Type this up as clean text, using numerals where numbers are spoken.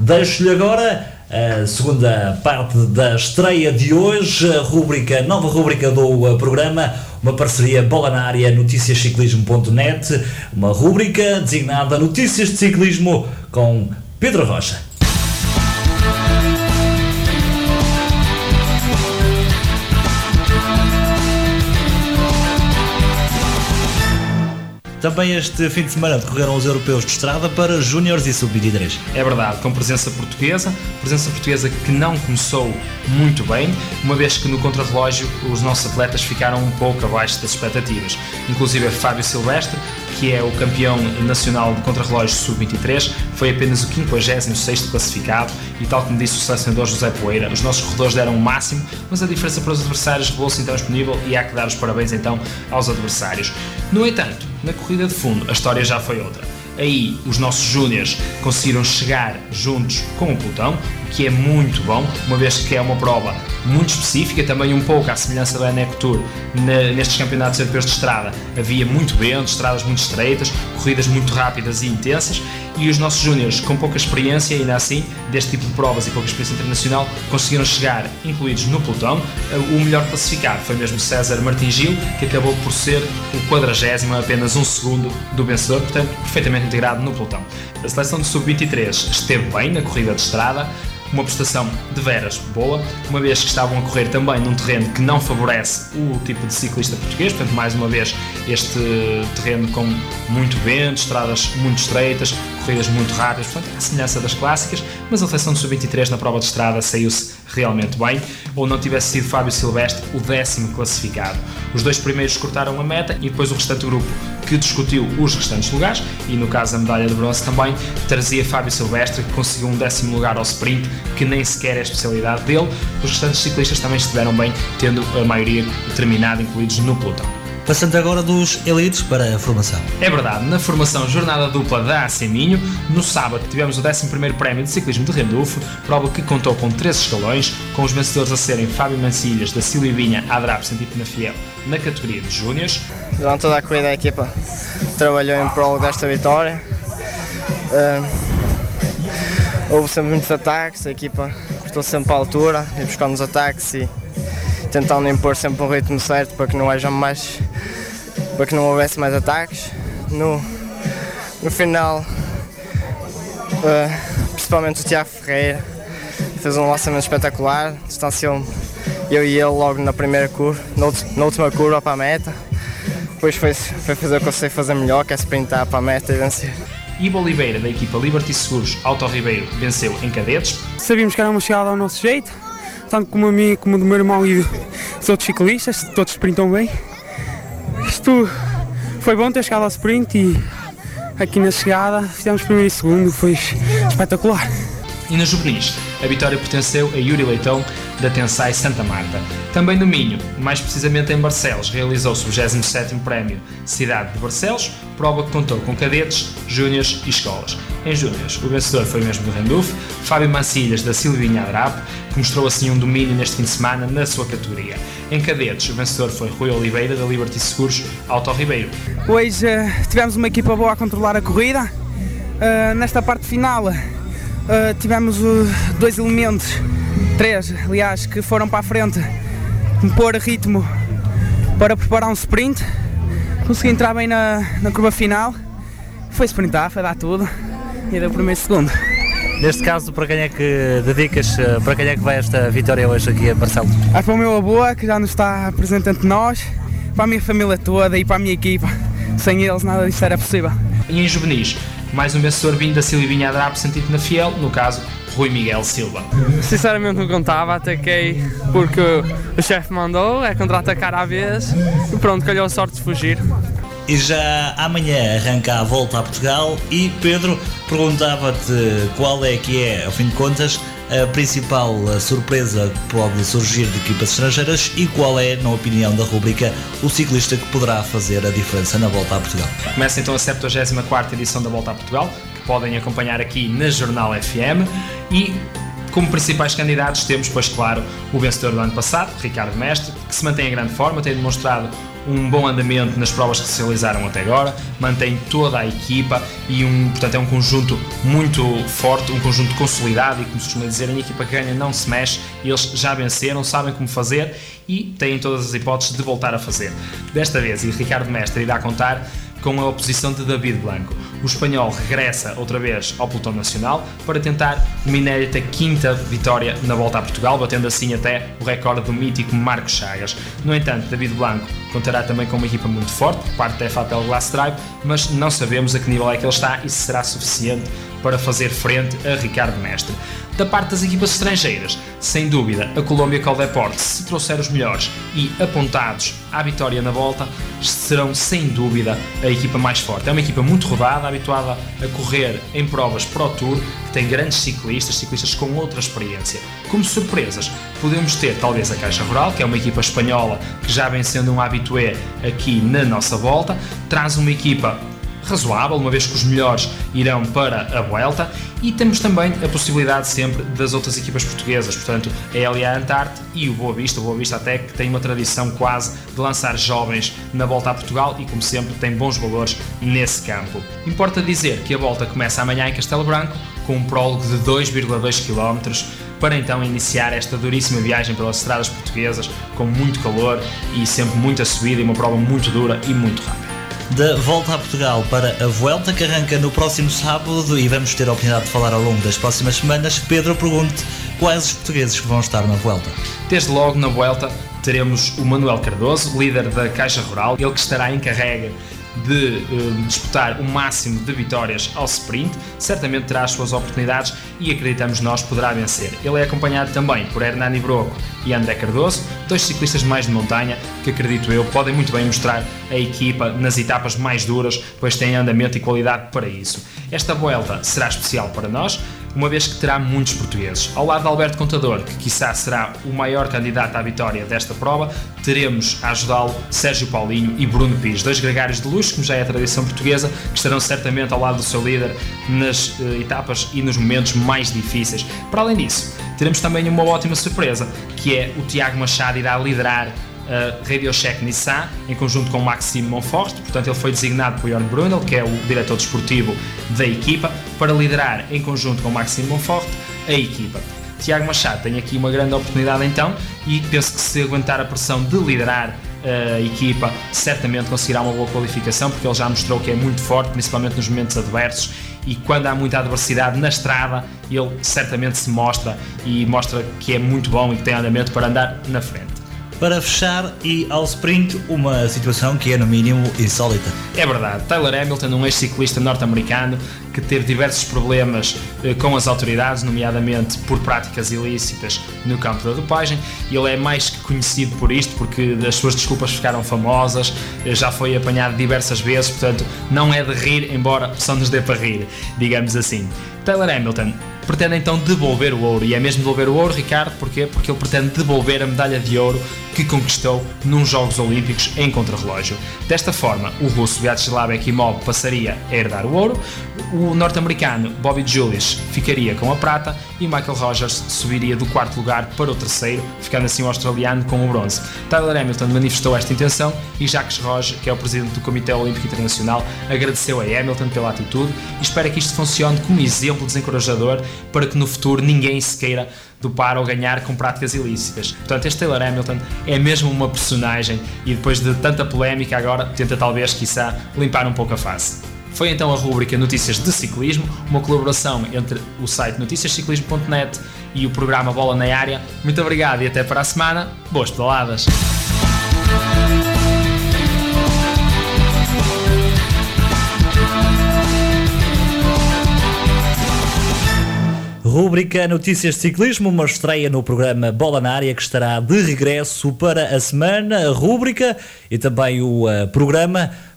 Deixo-lhe agora a segunda parte da estreia de hoje, a nova rubrica do programa, uma parceria Bola na Área, noticiasciclismo.net, uma rubrica designada Notícias de Ciclismo com Pedro Rocha. Também este fim de semana decorreram os europeus de estrada para júniores e sub-23. É verdade, com presença portuguesa que não começou muito bem, uma vez que no contrarrelógio os nossos atletas ficaram um pouco abaixo das expectativas. Inclusive Fábio Silvestre, que é o campeão nacional de contrarrelógio sub-23, foi apenas o 56º classificado e, tal como disse o selecionador José Poeira, os nossos corredores deram o máximo, mas a diferença para os adversários revelou-se então disponível e há que dar os parabéns então aos adversários. No entanto, na corrida de fundo a história já foi outra. Aí os nossos júniores conseguiram chegar juntos com o pelotão, o que é muito bom, uma vez que é uma prova muito específica, também um pouco à semelhança da Eneco Tour. Nestes campeonatos europeus de estrada havia muito vento, estradas muito estreitas, corridas muito rápidas e intensas, e os nossos júniores com pouca experiência, ainda assim, deste tipo de provas e pouca experiência internacional, conseguiram chegar incluídos no pelotão. O melhor classificado foi mesmo César Martins Gil, que acabou por ser o 40º, apenas um segundo do vencedor, portanto perfeitamente integrado no pelotão. A seleção de sub-23 esteve bem na corrida de estrada, uma prestação de veras boa, uma vez que estavam a correr também num terreno que não favorece o tipo de ciclista português, portanto mais uma vez este terreno com muito vento, estradas muito estreitas, corridas muito rápidas, portanto à semelhança das clássicas, mas a seleção de sub-23 na prova de estrada saiu-se realmente bem, ou não tivesse sido Fábio Silvestre o 10º classificado. Os dois primeiros cortaram a meta e depois o restante grupo que discutiu os restantes lugares, e no caso a medalha de bronze também trazia Fábio Silvestre, que conseguiu um 10º lugar ao sprint, que nem sequer é a especialidade dele. Os restantes ciclistas também estiveram bem, tendo a maioria terminado incluídos no pelotão. Passando agora dos elites para a formação. É verdade, na formação jornada dupla da AC Minho, no sábado tivemos o 11º Prémio de Ciclismo de Rendufo, prova que contou com 3 escalões, com os vencedores a serem Fábio Mancilhas da Silvia Vinha Adrap Santito na Fiel na categoria de júniores. Durante toda a corrida a equipa trabalhou em prol desta vitória. Houve sempre muitos ataques, a equipa estou sempre à altura e buscando os ataques e tentando impor sempre um ritmo certo para que não houvesse mais ataques. No final, principalmente o Tiago Ferreira fez um lançamento espetacular, distanciou-me eu e ele logo na primeira curva, na última curva para a meta. Depois foi fazer o que eu sei fazer melhor, que é sprintar para a meta e vencer. Ivo Oliveira, da equipa Liberty Seguros Auto Ribeiro, venceu em cadetes. Sabíamos que era uma chegada ao nosso jeito, tanto como a mim, como do meu irmão e dos outros ciclistas, todos sprintam bem. Isto foi bom ter chegado ao sprint e aqui na chegada fizemos primeiro e segundo, foi espetacular. E nos juvenis, a vitória pertenceu a Yuri Leitão, da Tensai Santa Marta. Também no Minho, mais precisamente em Barcelos, realizou-se o 27º Prémio Cidade de Barcelos, prova que contou com cadetes, júniores e escolas. Em júniores, o vencedor foi mesmo do Rendufo, Fábio Mancilhas, da Silvinha Adrap, que mostrou assim um domínio neste fim de semana na sua categoria. Em cadetes, o vencedor foi Rui Oliveira, da Liberty Seguros Auto Ribeiro. Hoje tivemos uma equipa boa a controlar a corrida. Nesta parte final tivemos dois elementos, 3 aliás, que foram para a frente pôr ritmo para preparar um sprint. Consegui entrar bem na curva final, foi sprintar, foi dar tudo e deu o primeiro e segundo. Neste caso, para quem é que dedicas, para quem é que vai esta vitória hoje aqui a Barcelos? Para o meu avô, que já nos está presente entre nós, para a minha família toda e para a minha equipa. Sem eles nada disto era possível. E em juvenis, mais um vencedor vindo da Silvinha Adrap Santito na Fiel, no caso Rui Miguel Silva. Sinceramente não contava, ataquei porque o chefe mandou, é contra-atacar à vez e pronto, calhou a sorte de fugir. E já amanhã arranca a volta a Portugal e Pedro, perguntava-te qual é que é, ao fim de contas, a principal surpresa que pode surgir de equipas estrangeiras e qual é, na opinião da rubrica, o ciclista que poderá fazer a diferença na volta a Portugal. Começa então a 74ª edição da Volta a Portugal, que podem acompanhar aqui na Jornal FM e Como principais candidatos temos, pois claro, o vencedor do ano passado, Ricardo Mestre, que se mantém em grande forma, tem demonstrado um bom andamento nas provas que se realizaram até agora, mantém toda a equipa e portanto é um conjunto muito forte, um conjunto consolidado e, como se costuma dizer, a equipa que ganha não se mexe, eles já venceram, sabem como fazer e têm todas as hipóteses de voltar a fazer. Desta vez, e Ricardo Mestre irá contar com a oposição de David Blanco. O espanhol regressa outra vez ao pelotão nacional para tentar uma inédita 5ª vitória na Volta a Portugal, batendo assim até o recorde do mítico Marcos Chagas. No entanto, David Blanco contará também com uma equipa muito forte, por parte da FAPEL Glass Drive, mas não sabemos a que nível é que ele está e se será suficiente para fazer frente a Ricardo Mestre. Da parte das equipas estrangeiras, sem dúvida, a Colômbia Coldeportes, se trouxer os melhores e apontados à vitória na volta, serão sem dúvida a equipa mais forte. É uma equipa muito rodada, habituada a correr em provas Pro Tour, que tem grandes ciclistas com outra experiência. Como surpresas, podemos ter talvez a Caixa Rural, que é uma equipa espanhola que já vem sendo um habitué aqui na nossa volta, traz uma equipa razoável, uma vez que os melhores irão para a Vuelta, e temos também a possibilidade sempre das outras equipas portuguesas, portanto a LA Antarte e o Boa Vista até que tem uma tradição quase de lançar jovens na Volta a Portugal e, como sempre, tem bons valores nesse campo. Importa dizer que a Volta começa amanhã em Castelo Branco, com um prólogo de 2,2 km, para então iniciar esta duríssima viagem pelas estradas portuguesas, com muito calor e sempre muita subida e uma prova muito dura e muito rápida. Da Volta a Portugal para a Vuelta, que arranca no próximo sábado, e vamos ter a oportunidade de falar ao longo das próximas semanas. Pedro, pergunte quais os portugueses que vão estar na Vuelta. Desde logo na Vuelta teremos o Manuel Cardoso, líder da Caixa Rural, ele que estará encarregue de disputar o máximo de vitórias ao sprint, certamente terá as suas oportunidades e acreditamos nós poderá vencer. Ele é acompanhado também por Hernani Broco e André Cardoso, dois ciclistas mais de montanha que, acredito eu, podem muito bem mostrar a equipa nas etapas mais duras, pois têm andamento e qualidade para isso. Esta Vuelta será especial para nós, uma vez que terá muitos portugueses. Ao lado de Alberto Contador, que quiçá será o maior candidato à vitória desta prova, teremos a ajudá-lo Sérgio Paulinho e Bruno Pires, dois gregários de luxo, como já é a tradição portuguesa, que estarão certamente ao lado do seu líder nas etapas e nos momentos mais difíceis. Para além disso, teremos também uma ótima surpresa, que é o Tiago Machado irá liderar a RadioShack Nissan, em conjunto com Maxime Monfort. Portanto, ele foi designado por Jorn Brunel, que é o diretor desportivo da equipa, para liderar em conjunto com Maxime Monfort a equipa. Tiago Machado tem aqui uma grande oportunidade então, e penso que se aguentar a pressão de liderar a equipa, certamente conseguirá uma boa qualificação, porque ele já mostrou que é muito forte, principalmente nos momentos adversos, e quando há muita adversidade na estrada, ele certamente se mostra e mostra que é muito bom e que tem andamento para andar na frente. Para fechar, e ao sprint, uma situação que é no mínimo insólita. É verdade, Tyler Hamilton, um ex-ciclista norte-americano que teve diversos problemas com as autoridades, nomeadamente por práticas ilícitas no campo da dopagem. Ele é mais que conhecido por isto, porque as suas desculpas ficaram famosas, já foi apanhado diversas vezes, portanto não é de rir, embora só nos dê para rir, digamos assim. Tyler Hamilton pretende então devolver o ouro, e é mesmo devolver o ouro, Ricardo, porquê? Porque ele pretende devolver a medalha de ouro que conquistou nos Jogos Olímpicos em contrarrelógio. Desta forma, o russo Vyacheslav Ekimov passaria a herdar o ouro, o norte-americano Bobby Julich ficaria com a prata e Michael Rogers subiria do 4º lugar para o 3º, ficando assim o australiano com o bronze. Tyler Hamilton manifestou esta intenção e Jacques Roger, que é o presidente do Comitê Olímpico Internacional, agradeceu a Hamilton pela atitude e espera que isto funcione como exemplo desencorajador para que no futuro ninguém se queira dopar ou ganhar com práticas ilícitas. Portanto, este Taylor Hamilton é mesmo uma personagem e depois de tanta polémica agora tenta talvez, quiçá, limpar um pouco a face. Foi então a rúbrica Notícias de Ciclismo, uma colaboração entre o site noticiasciclismo.net e o programa Bola na Área. Muito obrigado e até para a semana. Boas pedaladas! Rúbrica Notícias de Ciclismo, uma estreia no programa Bola na Área, que estará de regresso para a semana. A rúbrica e também o programa